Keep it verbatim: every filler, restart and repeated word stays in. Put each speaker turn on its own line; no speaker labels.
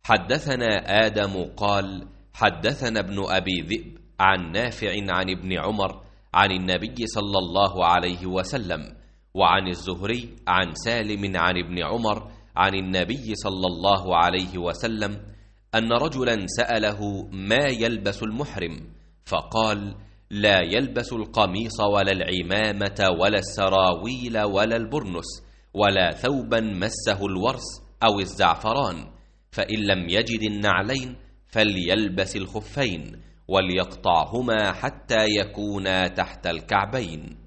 حدثنا آدم قال حدثنا ابن أبي ذئب عن نافع عن ابن عمر عن النبي صلى الله عليه وسلم، وعن الزهري عن سالم عن ابن عمر عن النبي صلى الله عليه وسلم أن رجلا سأله ما يلبس المحرم، فقال لا يلبس القميص ولا العمامة ولا السراويل ولا البرنس ولا ثوبا مسه الورس أو الزعفران، فإن لم يجد النعلين فليلبس الخفين وليقطعهما حتى يكونا تحت الكعبين.